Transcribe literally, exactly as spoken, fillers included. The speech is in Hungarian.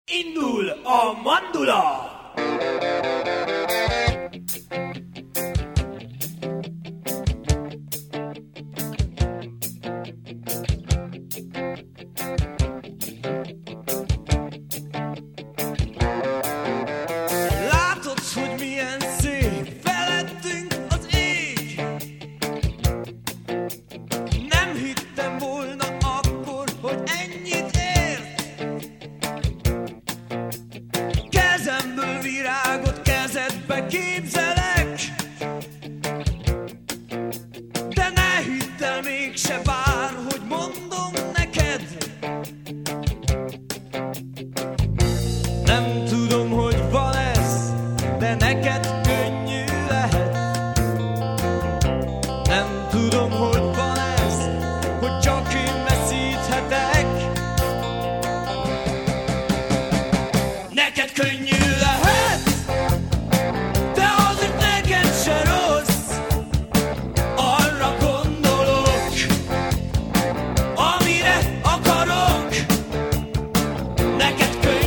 Indul a mandula! Látod, hogy milyen szép felettünk az ég. Nem hittem volna akkor, hogy ennyit ért. Kezemből virágot kezedbe képzelek, de ne hidd el mégse bár, hogy mondom neked. Nem tudom, hogy van ez, de neked könnyű lehet. Nem tudom, hogy van ez, hogy csak én veszíthetek. Neked könnyű lehet, de azért neked se rossz. Arra gondolok, amire akarok. Neked könnyű